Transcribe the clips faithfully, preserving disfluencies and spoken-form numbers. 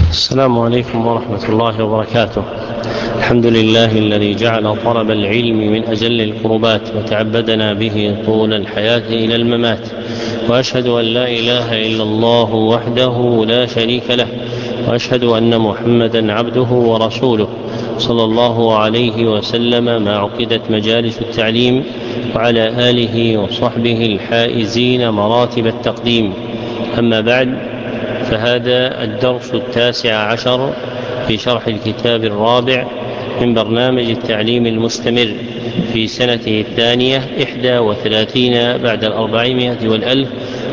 السلام عليكم ورحمة الله وبركاته. الحمد لله الذي جعل طلب العلم من أجل القربات وتعبدنا به طول الحياة إلى الممات، وأشهد أن لا إله إلا الله وحده لا شريك له، وأشهد أن محمدا عبده ورسوله صلى الله عليه وسلم ما عقدت مجالس التعليم، وعلى آله وصحبه الحائزين مراتب التقديم. أما بعد، فهذا الدرس التاسع عشر في شرح الكتاب الرابع من برنامج التعليم المستمر في سنته الثانية إحدى وثلاثين بعد الأربعمائة والألف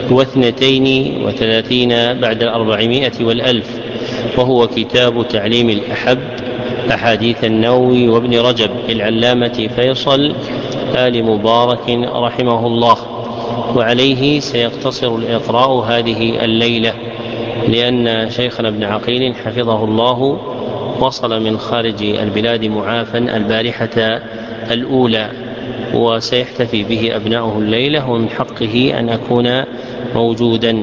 واثنتين وثلاثين بعد الأربعمائة والألف، وهو كتاب تعليم الأحب أحاديث النووي وابن رجب العلامة فيصل آل مبارك رحمه الله. وعليه سيقتصر الإقراء هذه الليلة، لأن شيخنا ابن عقيل حفظه الله وصل من خارج البلاد معافا البارحة الأولى، وسيحتفي به أبناؤه الليلة، ومن حقه أن أكون موجودا،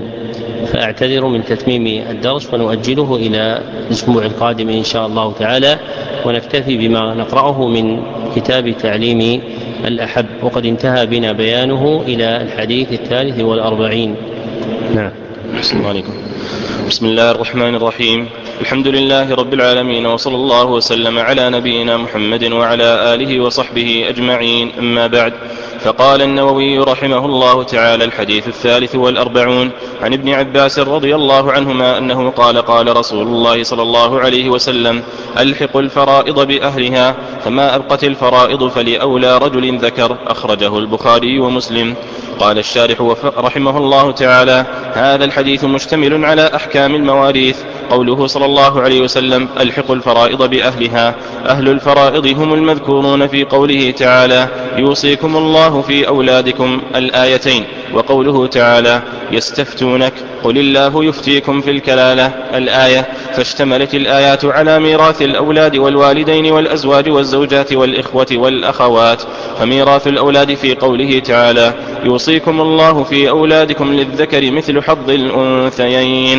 فأعتذر من تتميم الدرس ونؤجله إلى الأسبوع القادم إن شاء الله تعالى، ونكتفي بما نقرأه من كتاب تعليم الأحب، وقد انتهى بنا بيانه إلى الحديث الثالث والأربعين. نعم. السلام عليكم. بسم الله الرحمن الرحيم. الحمد لله رب العالمين، وصلى الله وسلم على نبينا محمد وعلى آله وصحبه أجمعين. أما بعد، فقال النووي رحمه الله تعالى: الحديث الثالث والأربعون عن ابن عباس رضي الله عنهما أنه قال: قال رسول الله صلى الله عليه وسلم: ألحقوا الفرائض بأهلها، فما أبقت الفرائض فلأولى رجل ذكر. أخرجه البخاري ومسلم. قال الشارح رحمه الله تعالى: هذا الحديث مشتمل على أحكام المواريث. قوله صلى الله عليه وسلم: ألحقوا الفرائض بأهلها، أهل الفرائض هم المذكورون في قوله تعالى: يوصيكم الله في أولادكم، الآيتين، وقوله تعالى: يستفتونك قل الله يفتيكم في الكلالة، الآية. فاشتملت الآيات على ميراث الأولاد والوالدين والأزواج والزوجات والإخوة والأخوات. فميراث الأولاد في قوله تعالى: يوصيكم الله في أولادكم للذكر مثل حظ الأنثيين،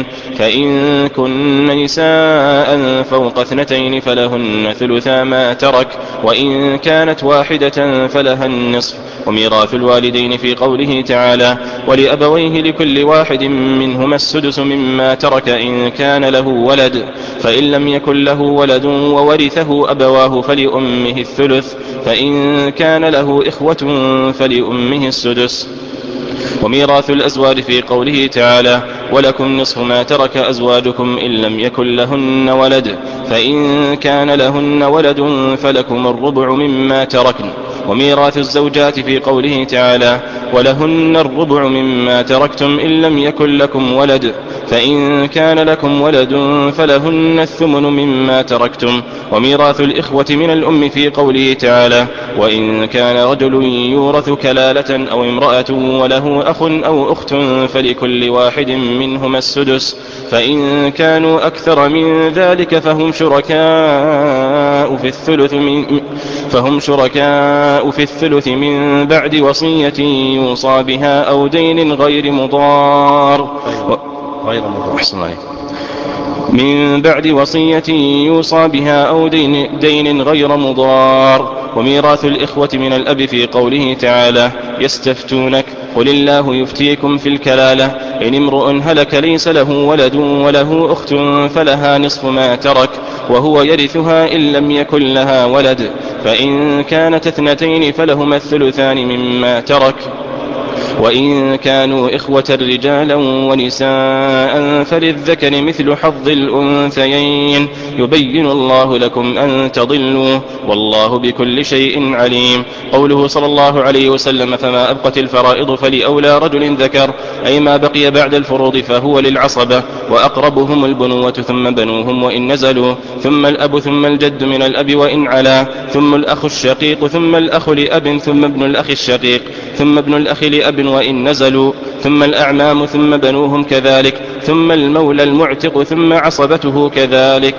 فإن كن نساء فوق اثنتين فلهن ثلثا ما ترك، وإن كانت واحدة فلها النصف. وميراث الوالدين في قوله تعالى: ولأبويه لكل واحد منهما السدس مما ترك إن كان له ولد، فإن لم يكن له ولد وورثه أبواه فلأمه الثلث، فإن كان له إخوة فلأمه السدس. وميراث الأزواج في قوله تعالى: ولكم نصف ما ترك أزواجكم إن لم يكن لهن ولد، فإن كان لهن ولد فلكم الربع مما تركن. وميراث الزوجات في قوله تعالى: ولهن الربع مما تركتم إن لم يكن لكم ولد، فإن كان لكم ولد فلهن الثمن مما تركتم. وميراث الإخوة من الأم في قوله تعالى: وإن كان رجل يورث كلالة أو امرأة وله أخ أو أخت فلكل واحد منهما السدس، فإن كانوا أكثر من ذلك فهم شركاء في الثلث من فهم شركاء في الثلث من بعد وصية يوصى بها أو دين غير مضار غير مضار من بعد وصية يوصى بها أو دين, دين غير مضار. وميراث الإخوة من الأب في قوله تعالى: يستفتونك قل الله يفتيكم في الكلالة، إن امرؤ هلك ليس له ولد وله أخت فلها نصف ما ترك وهو يرثها إن لم يكن لها ولد، فإن كانت اثنتين فلهما الثلثان مما ترك، وإن كانوا إخوة رجالا ونساء فللذكر مثل حظ الأنثيين، يبين الله لكم أن تضلوا، والله بكل شيء عليم. قوله صلى الله عليه وسلم: فما أبقت الفرائض فلأولى رجل ذكر، أي ما بقي بعد الفروض فهو للعصبة، وأقربهم البنوة ثم بنوهم وإن نزلوا، ثم الأب ثم الجد من الأب وإن علا، ثم الأخ الشقيق ثم الأخ لأب ثم ابن الأخ الشقيق ثم ابن الأخ لأب وإن نزلوا، ثم الأعمام ثم بنوهم كذلك، ثم المولى المعتق ثم عصبته كذلك.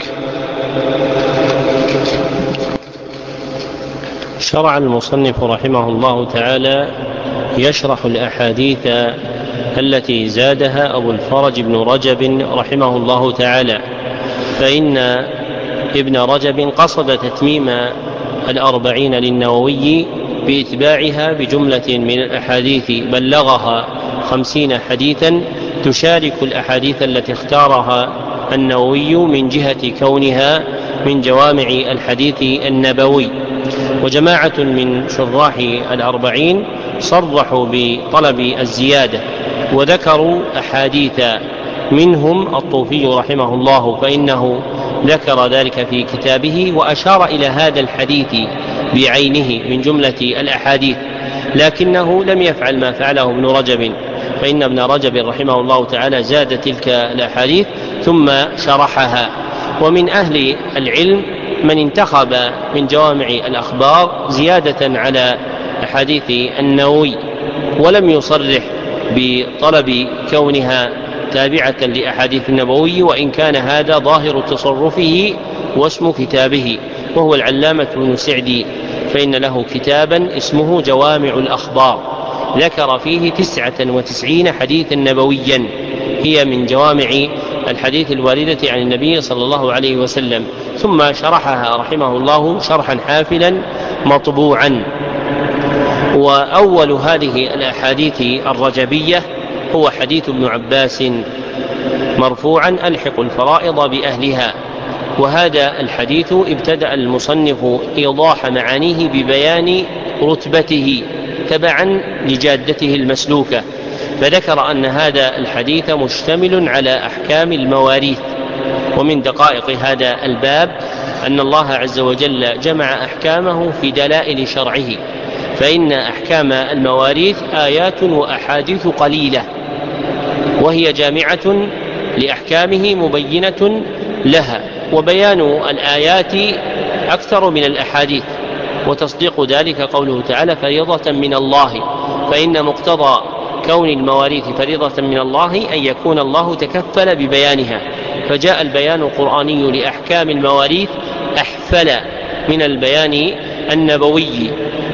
شرع المصنف رحمه الله تعالى يشرح الأحاديث التي زادها أبو الفرج بن رجب رحمه الله تعالى، فإن ابن رجب قصد تتميم الأربعين للنووي بإتباعها بجملة من الأحاديث بلغها خمسين حديثا تشارك الأحاديث التي اختارها النووي من جهة كونها من جوامع الحديث النبوي. وجماعة من شراح الأربعين صرحوا بطلب الزيادة وذكروا أحاديث، منهم الطوفي رحمه الله فإنه ذكر ذلك في كتابه وأشار إلى هذا الحديث بعينه من جملة الأحاديث، لكنه لم يفعل ما فعله ابن رجب، فإن ابن رجب رحمه الله تعالى زاد تلك الأحاديث ثم شرحها. ومن أهل العلم من انتخب من جوامع الأخبار زيادة على أحاديث النووي ولم يصرح بطلب كونها تابعة لأحاديث النبوي، وإن كان هذا ظاهر تصرفه واسم كتابه، وهو العلامة ابن سعدي، فإن له كتابا اسمه جوامع الأخبار ذكر فيه تسعة وتسعين حديثا نبويا هي من جوامع الحديث الواردة عن النبي صلى الله عليه وسلم، ثم شرحها رحمه الله شرحا حافلا مطبوعا. وأول هذه الأحاديث الرجبية هو حديث ابن عباس مرفوعا: ألحق الفرائض بأهلها. وهذا الحديث ابتدأ المصنف إيضاح معانيه ببيان رتبته تبعا لجادته المسلوكة، فذكر أن هذا الحديث مشتمل على أحكام المواريث. ومن دقائق هذا الباب أن الله عز وجل جمع أحكامه في دلائل شرعه، فإن أحكام المواريث آيات وأحاديث قليلة، وهي جامعة لأحكامه مبينة لها، وبيان الآيات أكثر من الأحاديث، وتصديق ذلك قوله تعالى: فريضة من الله، فإن مقتضى كون المواريث فريضة من الله أن يكون الله تكفل ببيانها، فجاء البيان القرآني لأحكام المواريث أحفل من البيان النبوي.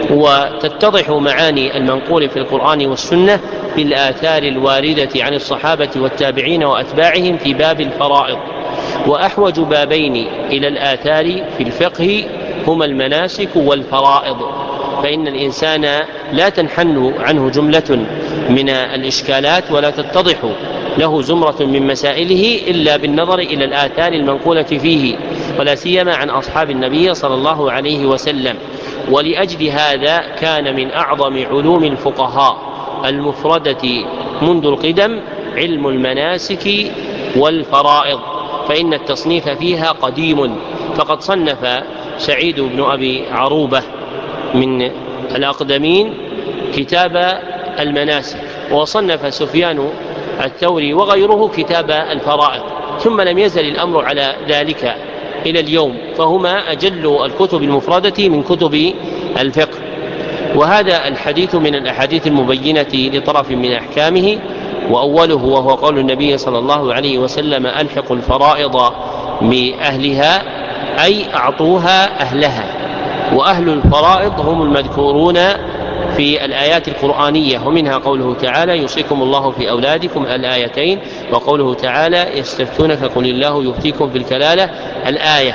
وتتضح معاني المنقول في القرآن والسنة بالآثار الواردة عن الصحابة والتابعين وأتباعهم في باب الفرائض. وأحوج بابين إلى الآثار في الفقه هما المناسك والفرائض، فإن الإنسان لا تنحل عنه جملة من الإشكالات ولا تتضح له زمرة من مسائله إلا بالنظر إلى الآثار المنقولة فيه، ولا سيما عن أصحاب النبي صلى الله عليه وسلم. ولأجل هذا كان من أعظم علوم الفقهاء المفردة منذ القدم علم المناسك والفرائض، فإن التصنيف فيها قديم، فقد صنف سعيد بن أبي عروبة من الأقدمين كتاب المناسك، وصنف سفيان الثوري وغيره كتاب الفرائض، ثم لم يزل الأمر على ذلك إلى اليوم، فهما أجل الكتب المفردة من كتب الفقه. وهذا الحديث من الأحاديث المبينة لطرف من أحكامه، وأوله وهو قول النبي صلى الله عليه وسلم: ألحق الفرائض بأهلها، أي أعطوها أهلها. وأهل الفرائض هم المذكورون في الآيات القرآنية، ومنها قوله تعالى: يوصيكم الله في أولادكم الآيتين، وقوله تعالى: يستفتونك قل الله يفتيكم في الكلالة الآية.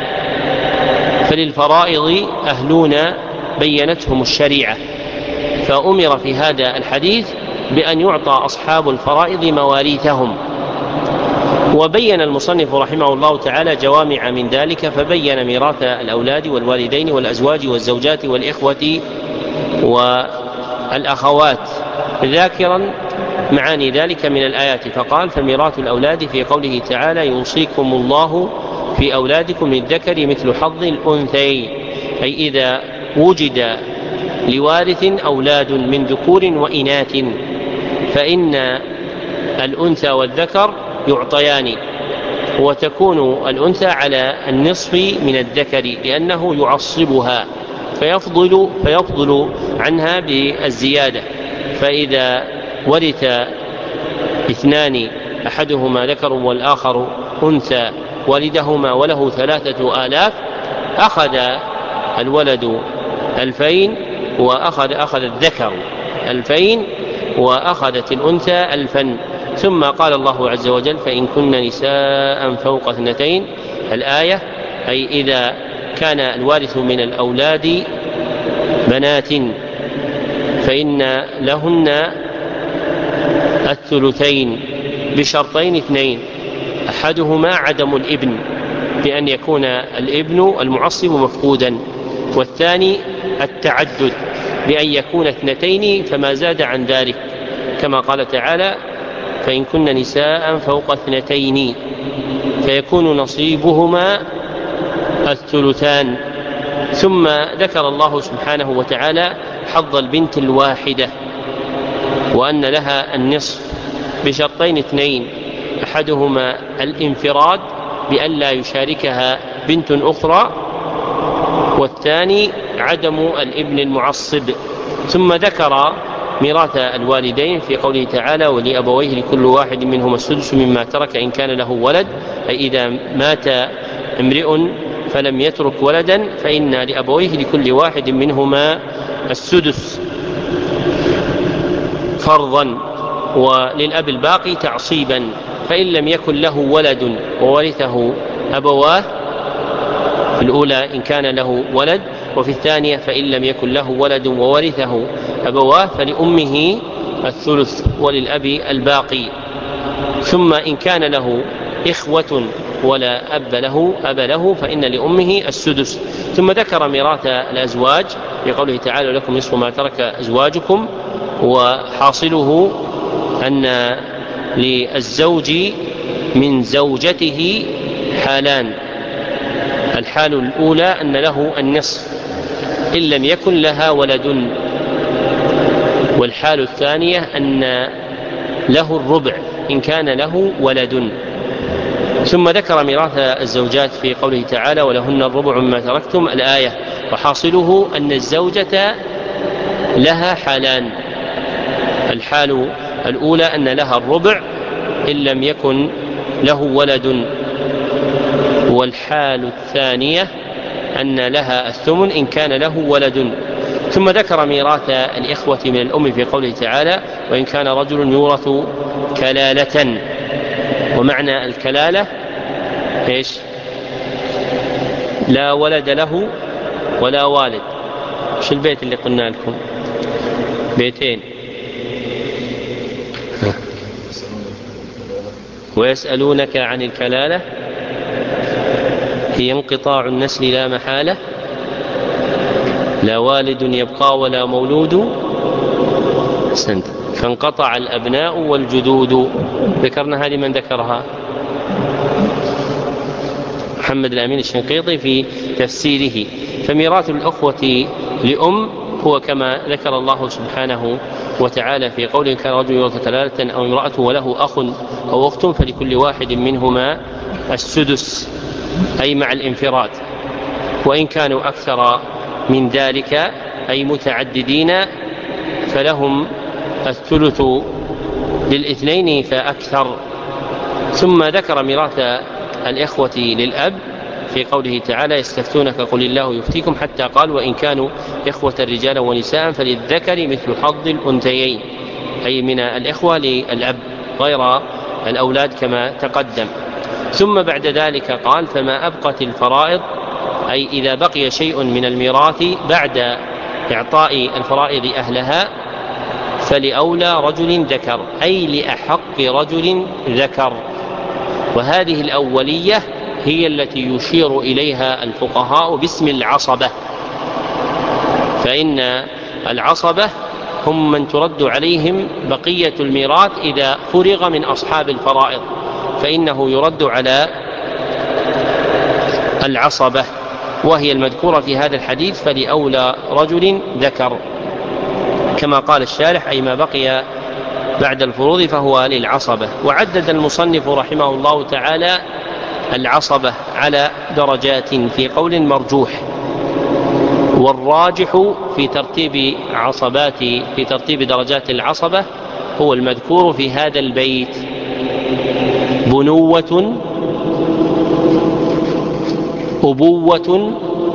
فللفرائض أهلون بينتهم الشريعة، فأمر في هذا الحديث بأن يعطى أصحاب الفرائض مواريثهم. وبين المصنف رحمه الله تعالى جوامع من ذلك، فبين ميراث الأولاد والوالدين والأزواج والزوجات والإخوة والأخوات، ذاكرا معاني ذلك من الآيات، فقال: فميراث الأولاد في قوله تعالى: يوصيكم الله في أولادكم للذكر مثل حظ الأنثيين، أي إذا وجد لوارث أولاد من ذكور وإناث فإن الأنثى والذكر يعطيان، وتكون الأنثى على النصف من الذكر لأنه يعصبها فيفضل, فيفضل عنها بالزيادة. فإذا ورث اثنان أحدهما ذكر والآخر أنثى والدهما وله ثلاثة آلاف، أخذ الولد ألفين وأخذ أخذ الذكر ألفين وأخذت الأنثى ألفا، ثم قال الله عز وجل فإن كن نساء فوق اثنتين الآية، أي إذا كان الوارث من الأولاد بنات فإن لهن الثلثين بشرطين اثنين، أحدهما عدم الابن بأن يكون الابن المعصب مفقودا، والثاني التعدد بأن يكون اثنتين فما زاد عن ذلك، كما قال تعالى فإن كن نساء فوق اثنتين فيكون نصيبهما الثلثان. ثم ذكر الله سبحانه وتعالى حظ البنت الواحدة وأن لها النصف بشرطين اثنين، أحدهما الانفراد بأن لا يشاركها بنت أخرى، والثاني عدم الابن المعصب. ثم ذكر ميراث الوالدين في قوله تعالى ولأبويه لكل واحد منهما السدس مما ترك إن كان له ولد، أي إذا مات امرئ فلم يترك ولدا فإن لأبويه لكل واحد منهما السدس فرضا، وللأب الباقي تعصيبا، فإن لم يكن له ولد وورثه أبواه في الأولى إن كان له ولد، وفي الثانية فإن لم يكن له ولد وورثه أبواه فلأمه الثلث وللأب الباقي. ثم إن كان له إخوة ولا أب له أب له فإن لأمه السدس. ثم ذكر ميراث الأزواج بقوله تعالى لكم نصف ما ترك أزواجكم، وحاصله أن للزوج من زوجته حالان، الحال الأولى أن له النصف إن لم يكن لها ولد، والحال الثانية أن له الربع إن كان له ولد. ثم ذكر ميراث الزوجات في قوله تعالى ولهن الربع مما تركتم الآية، وحاصله أن الزوجة لها حالان، الحال الأولى أن لها الربع إن لم يكن له ولد، والحال الثانية أن لها الثمن إن كان له ولد. ثم ذكر ميراث الإخوة من الأم في قوله تعالى وإن كان رجل يورث كلالة، ومعنى الكلالة إيش؟ لا ولد له ولا والد. شو البيت اللي قلنا لكم؟ بيتين. ويسألونك عن الكلالة هي انقطاع النسل لا محالة، لا والد يبقى ولا مولود سنت فانقطع الأبناء والجدود. ذكرنا هذه، من ذكرها؟ محمد الأمين الشنقيطي في تفسيره. فميراث الأخوة لأم هو كما ذكر الله سبحانه وتعالى في قوله كان رجل يورث كلالة أو امرأة وله أخ أو أخت فلكل واحد منهما السدس، أي مع الانفراد، وإن كانوا أكثر من ذلك أي متعددين فلهم الثلث للاثنين فأكثر. ثم ذكر ميراث الإخوة للأب في قوله تعالى يستفتونك قل الله يفتيكم، حتى قال وإن كانوا إخوة رجالا ونساء فللذكر مثل حظ الأنثيين، أي من الإخوة للأب غير الأولاد كما تقدم. ثم بعد ذلك قال فما أبقت الفرائض، أي إذا بقي شيء من الميراث بعد إعطاء الفرائض أهلها فلأولى رجل ذكر، أي لأحق رجل ذكر. وهذه الأولية هي التي يشير إليها الفقهاء باسم العصبة، فإن العصبة هم من ترد عليهم بقية الميراث إذا فرغ من أصحاب الفرائض، فإنه يرد على العصبة، وهي المذكورة في هذا الحديث فلأولى رجل ذكر، كما قال الشارح أي ما بقي بعد الفروض فهو للعصبة. وعدد المصنف رحمه الله تعالى العصبة على درجات في قول مرجوح، والراجح في ترتيب عصبات في ترتيب درجات العصبة هو المذكور في هذا البيت: بنوة، أبوة،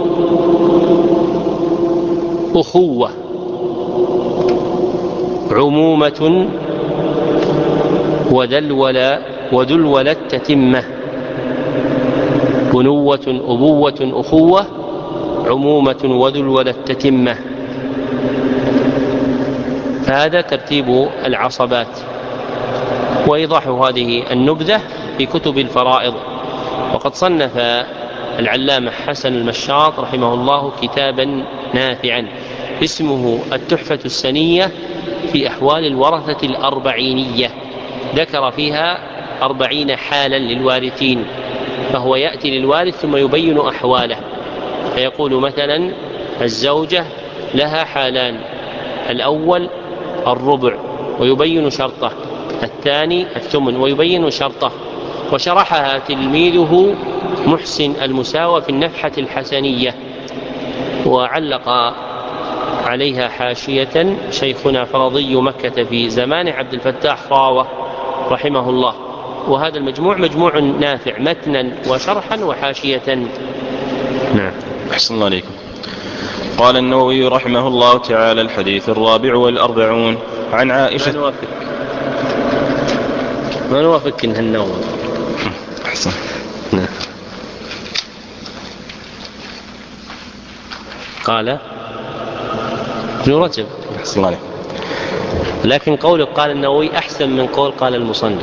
أخوة، عمومة، ودلول ودلول التتمة، بنوة أبوة أخوة عمومة ودلول التتمة. فهذا ترتيب العصبات، وإيضاح هذه النبذة في كتب الفرائض. وقد صنف العلامة حسن المشاط رحمه الله كتابا نافعا اسمه التحفة السنية في أحوال الورثة الأربعينية، ذكر فيها أربعين حالا للوارثين، فهو يأتي للوارث ثم يبين أحواله، فيقول مثلا الزوجة لها حالان: الأول الربع ويبين شرطه، الثاني الثمن ويبين شرطه. وشرحها تلميذه محسن المساوى في النفحة الحسنية، وعلق عليها حاشية شيخنا فرضي مكة في زمان عبد الفتاح راوة رحمه الله. وهذا المجموع مجموع نافع متنا وشرحا وحاشية. نعم. أحسن الله عليكم. قال النووي رحمه الله تعالى: الحديث الرابع والأربعون عن عائشة. ما نوافق ما نوافق إنها النووي. أحسن. نعم. قال ابن رجب. أحسن الله عليكم. لكن قوله قال النووي أحسن من قول قال المصنف.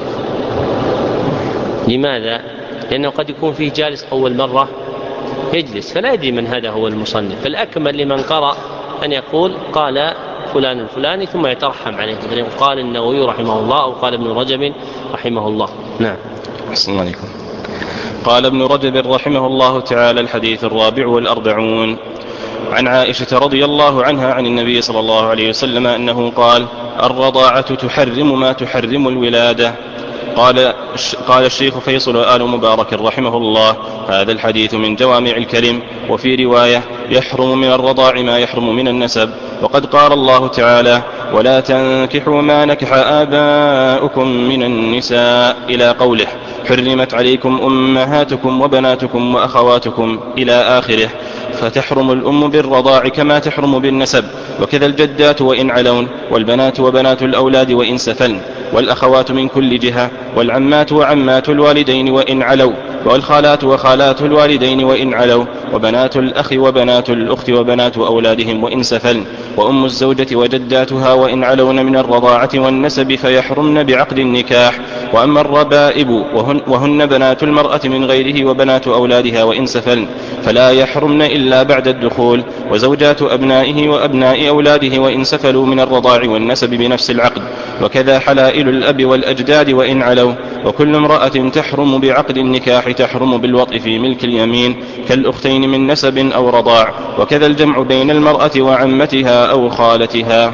لماذا؟ لأنه قد يكون فيه جالس أول مرة يجلس فلا يدري من هذا هو المصنف، فالأكمل لمن قرأ أن يقول قال فلان الفلاني ثم يترحم عليه، قال النووي رحمه الله أو قال ابن رجب رحمه الله. نعم. أحسن الله عليكم. قال ابن رجب رحمه الله تعالى: الحديث الرابع والأربعون عن عائشة رضي الله عنها عن النبي صلى الله عليه وسلم أنه قال: الرضاعة تحرم ما تحرم الولادة. قال قال الشيخ فيصل آل مبارك رحمه الله: هذا الحديث من جوامع الكلم. وفي رواية: يحرم من الرضاع ما يحرم من النسب. وقد قال الله تعالى: ولا تنكحوا ما نكح آباؤكم من النساء إلى قوله: حرمت عليكم أمهاتكم وبناتكم وأخواتكم إلى آخره. فتحرم الأم بالرضاع كما تحرم بالنسب، وكذا الجدات وإن علون، والبنات وبنات الأولاد وإن سفلن، والأخوات من كل جهة، والعمات وعمات الوالدين وإن علوا، والخالات وخالات الوالدين وإن علوا، وبنات الأخ وبنات الأخت وبنات أولادهم وإن سفلن، وأم الزوجة وجداتها وإن علون من الرضاعة والنسب فيحرمن بعقد النكاح. وأما الربائب وهن, وهن بنات المرأة من غيره وبنات أولادها وإن سفلن فلا يحرمن إلا بعد الدخول، وزوجات أبنائه وأبناء أولاده وإن سفلوا من الرضاع والنسب بنفس العقد، وكذا حلائل الأب والأجداد وإن علوا. وكل امرأة تحرم بعقد النكاح تحرم بالوطء في ملك اليمين كالأختين من نسب أو رضاع، وكذا الجمع بين المرأة وعمتها أو خالتها.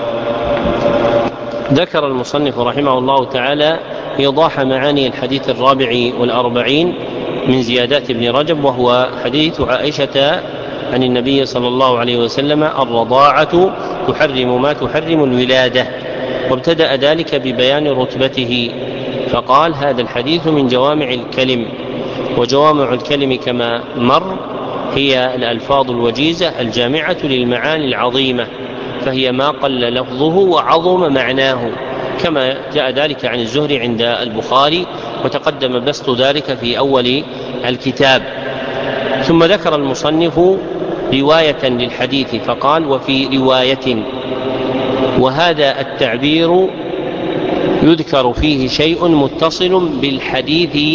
ذكر المصنف رحمه الله تعالى إيضاح معاني الحديث الرابع والأربعين من زيادات ابن رجب، وهو حديث عائشة عن النبي صلى الله عليه وسلم: الرضاعة تحرم ما تحرم الولادة. وابتدأ ذلك ببيان رتبته فقال: هذا الحديث من جوامع الكلم. وجوامع الكلم كما مر هي الألفاظ الوجيزة الجامعة للمعاني العظيمة، فهي ما قل لفظه وعظم معناه، كما جاء ذلك عن الزهري عند البخاري، وتقدم بسط ذلك في أول الكتاب. ثم ذكر المصنف رواية للحديث فقال: وفي رواية. وهذا التعبير يذكر فيه شيء متصل بالحديث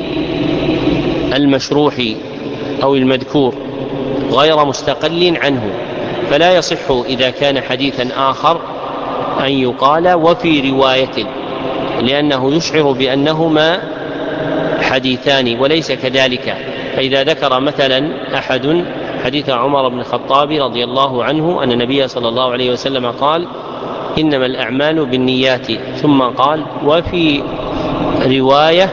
المشروح أو المذكور غير مستقل عنه، فلا يصح إذا كان حديثا آخر أن يقال وفي رواية، لأنه يشعر بأنهما حديثان وليس كذلك. فإذا ذكر مثلا أحد حديث عمر بن الخطاب رضي الله عنه أن النبي صلى الله عليه وسلم قال: إنما الأعمال بالنيات، ثم قال: وفي رواية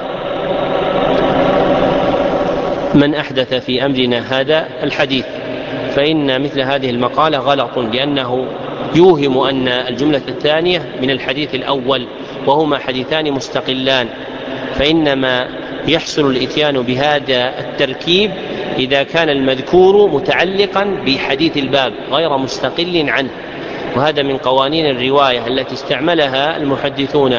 من أحدث في أمرنا هذا الحديث، فإن مثل هذه المقالة غلط، لأنه يوهم أن الجملة الثانية من الحديث الأول، وهما حديثان مستقلان. فإنما يحصل الإتيان بهذا التركيب إذا كان المذكور متعلقا بحديث الباب غير مستقل عنه، وهذا من قوانين الرواية التي استعملها المحدثون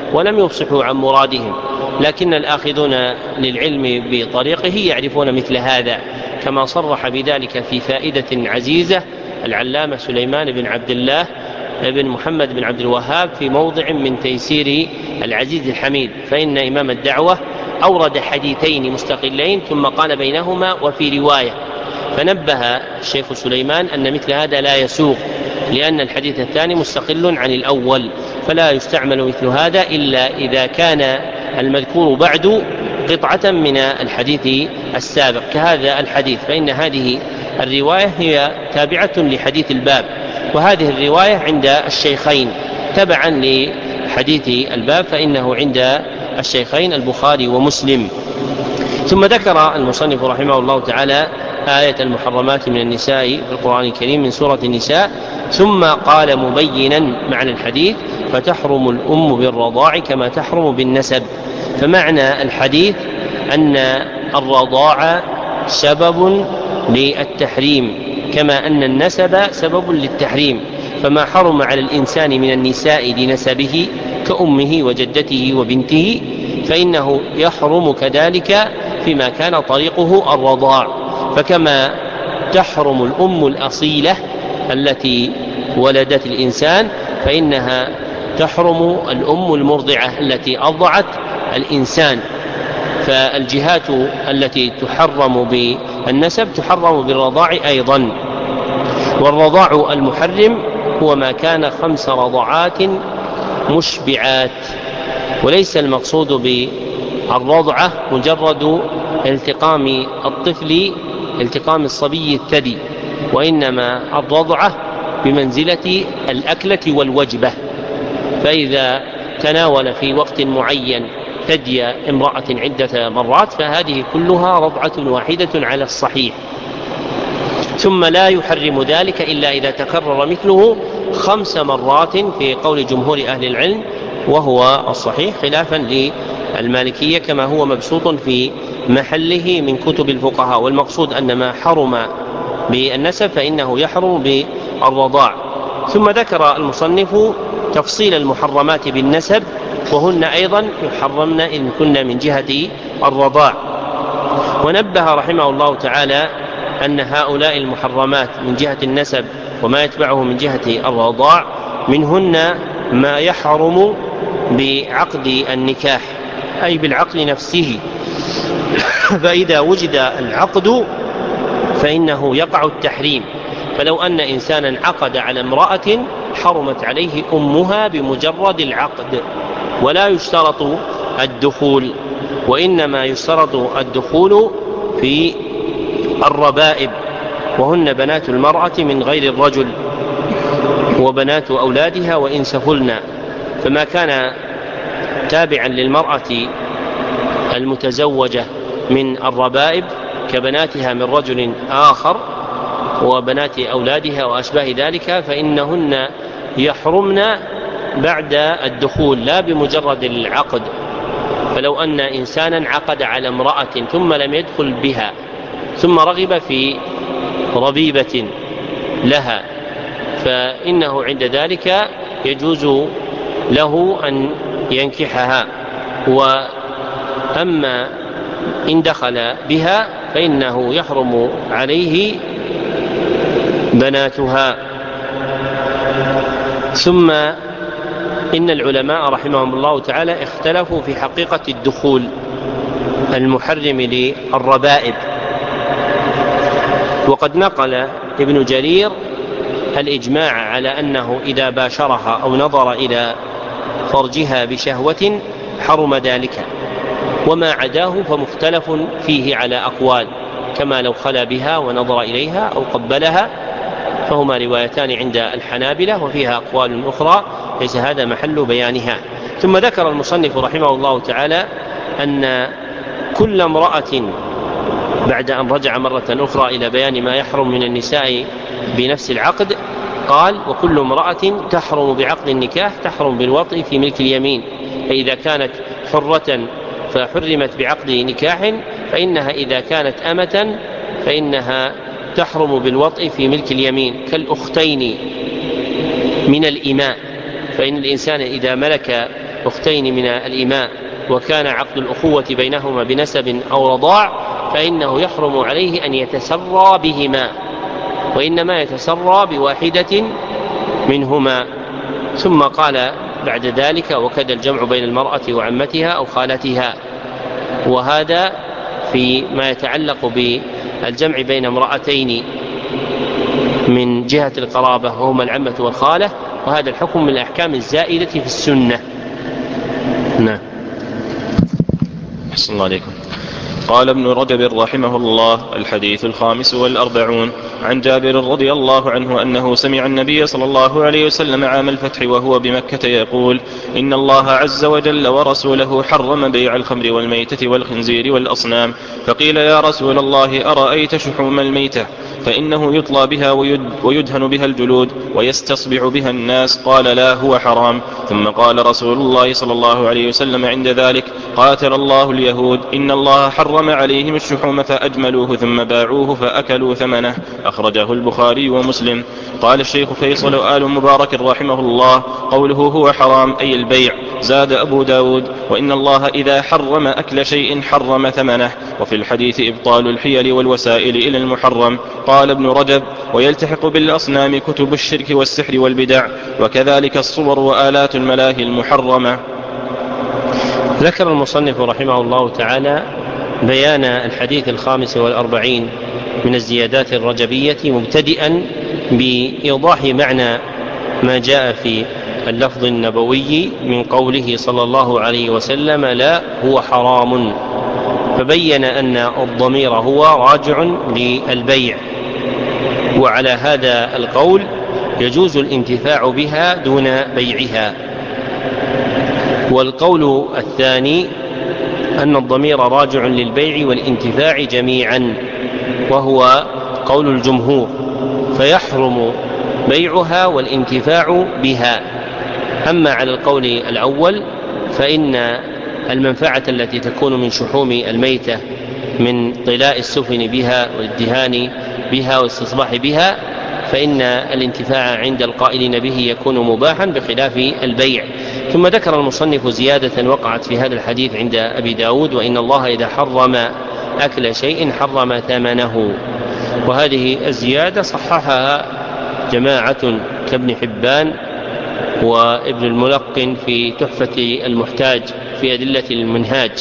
ولم يفصحوا عن مرادهم، لكن الآخذون للعلم بطريقه يعرفون مثل هذا، كما صرح بذلك في فائدة عزيزة العلامة سليمان بن عبد الله بن محمد بن عبد الوهاب في موضع من تيسير العزيز الحميد، فإن إمام الدعوة أورد حديثين مستقلين ثم قال بينهما وفي رواية، فنبه الشيخ سليمان أن مثل هذا لا يسوق، لأن الحديث الثاني مستقل عن الأول، فلا يستعمل مثل هذا إلا إذا كان المذكور بعد قطعة من الحديث السابق كهذا الحديث، فإن هذه الرواية هي تابعة لحديث الباب، وهذه الرواية عند الشيخين تبعا لحديث الباب، فإنه عند الشيخين البخاري ومسلم. ثم ذكر المصنف رحمه الله تعالى آية المحرمات من النساء في القرآن الكريم من سورة النساء، ثم قال مبينا معنى الحديث: فتحرم الأم بالرضاع كما تحرم بالنسب. فمعنى الحديث أن الرضاع سبب للتحريم كما أن النسب سبب للتحريم، فما حرم على الإنسان من النساء لنسبه كأمه وجدته وبنته فإنه يحرم كذلك فيما كان طريقه الرضاع. فكما تحرم الأم الأصيلة التي ولدت الإنسان فإنها تحرم الأم المرضعة التي أرضعت الإنسان، فالجهات التي تحرم بالنسب تحرم بالرضاع أيضا. والرضاع المحرم هو ما كان خمس رضعات مشبعات، وليس المقصود بالرضعة مجرد التقام الطفل التقام الصبي الثدي، وإنما الرضعة بمنزلة الأكلة والوجبة، فإذا تناول في وقت معين ثدي امرأة عدة مرات فهذه كلها رضعة واحدة على الصحيح، ثم لا يحرم ذلك إلا إذا تكرر مثله خمس مرات في قول جمهور أهل العلم، وهو الصحيح خلافا للمالكية كما هو مبسوط في محله من كتب الفقهاء. والمقصود أن ما حرم بالنسب فإنه يحرم بالرضاع. ثم ذكر المصنف تفصيل المحرمات بالنسب، وهن أيضا يحرمن إن كن من جهة الرضاع، ونبه رحمه الله تعالى أن هؤلاء المحرمات من جهة النسب وما يتبعه من جهة الرضاع منهن ما يحرم بعقد النكاح أي بالعقد نفسه، فإذا وجد العقد فإنه يقع التحريم. فلو أن إنسانا عقد على امرأة حرمت عليه أمها بمجرد العقد، ولا يشترط الدخول، وإنما يشترط الدخول في الربائب، وهن بنات المرأة من غير الرجل وبنات أولادها وإن سفلن، فما كان تابعا للمرأة المتزوجة من الربائب كبناتها من رجل آخر وبنات أولادها وأشباه ذلك فإنهن يحرمن بعد الدخول لا بمجرد العقد. فلو أن إنسانا عقد على امرأة ثم لم يدخل بها ثم رغب في ربيبة لها فإنه عند ذلك يجوز له أن ينكحها، وأما إن دخل بها فإنه يحرم عليه بناتها. ثم إن العلماء رحمهم الله تعالى اختلفوا في حقيقة الدخول المحرم للربائب، وقد نقل ابن جرير الإجماع على أنه إذا باشرها أو نظر إلى فرجها بشهوة حرم ذلك، وما عداه فمختلف فيه على أقوال، كما لو خلا بها ونظر إليها أو قبلها، فهما روايتان عند الحنابلة وفيها أقوال أخرى ليس هذا محل بيانها. ثم ذكر المصنف رحمه الله تعالى أن كل امرأة بعد أن رجع مرة أخرى إلى بيان ما يحرم من النساء بنفس العقد قال: وكل امرأة تحرم بعقد النكاح تحرم بالوطء في ملك اليمين، فإذا كانت حرة فحرمت بعقد نكاح، فإنها إذا كانت أمة فإنها تحرم بالوطء في ملك اليمين كالأختين من الإماء، فإن الإنسان إذا ملك أختين من الإماء وكان عقد الأخوة بينهما بنسب أو رضاع فإنه يحرم عليه أن يتسرى بهما، وإنما يتسرى بواحدة منهما. ثم قال بعد ذلك: وكذا الجمع بين المرأة وعمتها أو خالتها. وهذا فيما يتعلق بالجمع بين امرأتين من جهة القرابة وهما العمة والخالة، وهذا الحكم من الأحكام الزائدة في السنة. نعم. أحسن الله عليكم. قال ابن رجب رحمه الله: الحديث الخامس والأربعون عن جابر رضي الله عنه أنه سمع النبي صلى الله عليه وسلم عام الفتح وهو بمكة يقول: إن الله عز وجل ورسوله حرم بيع الخمر والميتة والخنزير والأصنام. فقيل: يا رسول الله، أرأيت شحوم الميتة؟ فإنه يطلى بها ويدهن بها الجلود ويستصبع بها الناس. قال: لا، هو حرام. ثم قال رسول الله صلى الله عليه وسلم عند ذلك: قاتل الله اليهود، إن الله حرم عليهم الشحوم فأجملوه ثم باعوه فأكلوا ثمنه. أخرجه البخاري ومسلم. قال الشيخ فيصل آل مبارك رحمه الله: قوله هو حرام أي البيع. زاد أبو داود: وإن الله إذا حرم أكل شيء حرم ثمنه. وفي الحديث إبطال الحيل والوسائل إلى المحرم. قال ابن رجب: ويلتحق بالأصنام كتب الشرك والسحر والبدع، وكذلك الصور وآلات الملاهي المحرمة. ذكر المصنف رحمه الله تعالى بيان الحديث الخامس والأربعين من الزيادات الرجبية، مبتدئا بإيضاح معنى ما جاء في اللفظ النبوي من قوله صلى الله عليه وسلم: لا، هو حرام. فبين أن الضمير هو راجع للبيع، وعلى هذا القول يجوز الانتفاع بها دون بيعها. والقول الثاني أن الضمير راجع للبيع والانتفاع جميعا، وهو قول الجمهور، فيحرم بيعها والانتفاع بها. أما على القول الأول فإن المنفعة التي تكون من شحوم الميتة من طلاء السفن بها والدهان بها والاستصباح بها، فإن الانتفاع عند القائلين به يكون مباحا بخلاف البيع. ثم ذكر المصنف زيادة وقعت في هذا الحديث عند أبي داود: وإن الله إذا حرم أكل شيء حرم ثمنه. وهذه الزيادة صححها جماعة كابن حبان وابن الملقن في تحفة المحتاج في أدلة المنهاج،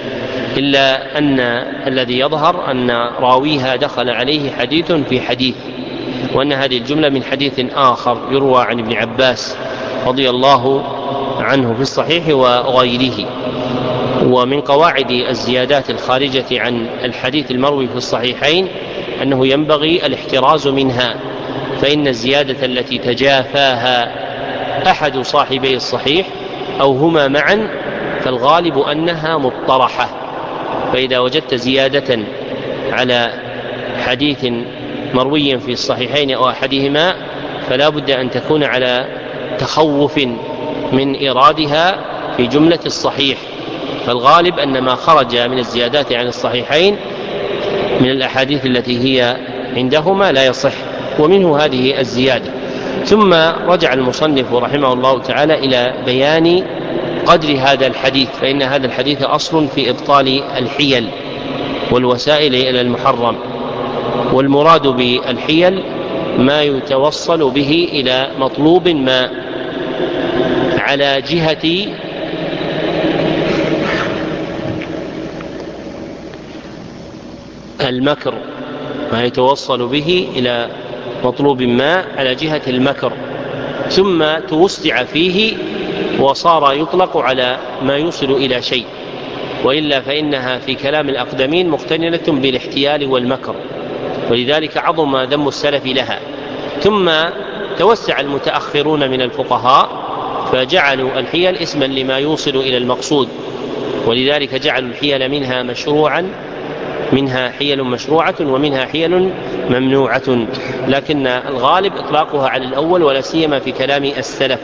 إلا أن الذي يظهر أن راويها دخل عليه حديث في حديث، وأن هذه الجملة من حديث آخر يروى عن ابن عباس رضي الله عنه في الصحيح وغيره. ومن قواعد الزيادات الخارجة عن الحديث المروي في الصحيحين أنه ينبغي الاحتراز منها، فإن الزيادة التي تجافاها أحد صاحبي الصحيح أو هما معا فالغالب أنها مطرحة. فإذا وجدت زيادة على حديث مروي في الصحيحين أو أحدهما فلا بد أن تكون على تخوف من إيرادها في جملة الصحيح، فالغالب أن ما خرج من الزيادات عن الصحيحين من الأحاديث التي هي عندهما لا يصح، ومنه هذه الزيادة. ثم رجع المصنف رحمه الله تعالى إلى بيان قدر هذا الحديث، فإن هذا الحديث أصل في إبطال الحيل والوسائل إلى المحرم، والمراد بالحيل ما يتوصل به إلى مطلوب ما على جهة المكر، ما يتوصل به إلى مطلوب ما على جهة المكر، ثم توسع فيه وصار يطلق على ما يوصل إلى شيء، وإلا فإنها في كلام الأقدمين مقترنة بالاحتيال والمكر، ولذلك عظم ذم السلف لها. ثم توسع المتأخرون من الفقهاء فجعلوا الحيل اسما لما يوصل إلى المقصود، ولذلك جعلوا الحيل منها مشروعا منها حيل مشروعة ومنها حيل ممنوعة، لكن الغالب إطلاقها على الأول ولا سيما في كلام السلف.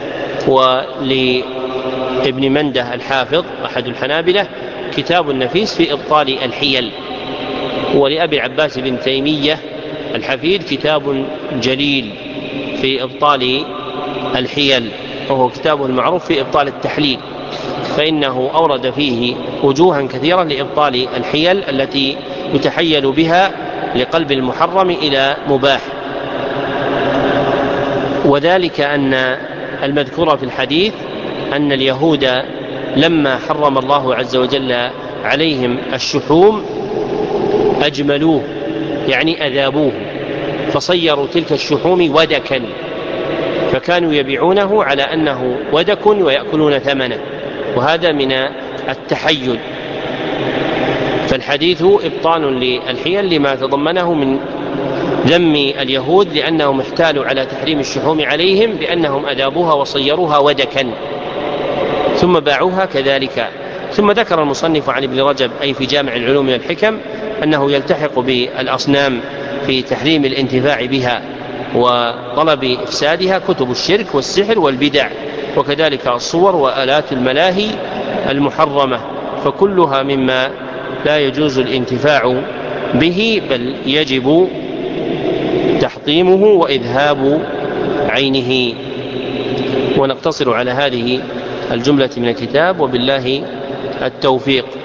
ولابن منده الحافظ أحد الحنابلة كتاب نفيس في إبطال الحيل، ولأبي العباس بن تيمية الحفيد كتاب جليل في إبطال الحيل. وهو كتابه المعروف في إبطال التحليل، فإنه أورد فيه وجوها كثيرة لإبطال الحيل التي يتحيل بها لقلب المحرم إلى مباح. وذلك أن المذكور في الحديث أن اليهود لما حرم الله عز وجل عليهم الشحوم أجملوه، يعني أذابوه، فصيروا تلك الشحوم ودكا، فكانوا يبيعونه على أنه ودك ويأكلون ثمنه، وهذا من التحيل. فالحديث إبطال للحيل لما تضمنه من ذم اليهود لأنهم احتالوا على تحريم الشحوم عليهم بأنهم أذابوها وصيروها ودكا ثم باعوها كذلك. ثم ذكر المصنف عن ابن رجب أي في جامع العلوم والحكم أنه يلتحق بالأصنام في تحريم الانتفاع بها وطلب إفسادها كتب الشرك والسحر والبدع، وكذلك الصور وآلات الملاهي المحرمة، فكلها مما لا يجوز الانتفاع به بل يجب تحطيمه وإذهاب عينه. ونقتصر على هذه الجملة من الكتاب، وبالله التوفيق.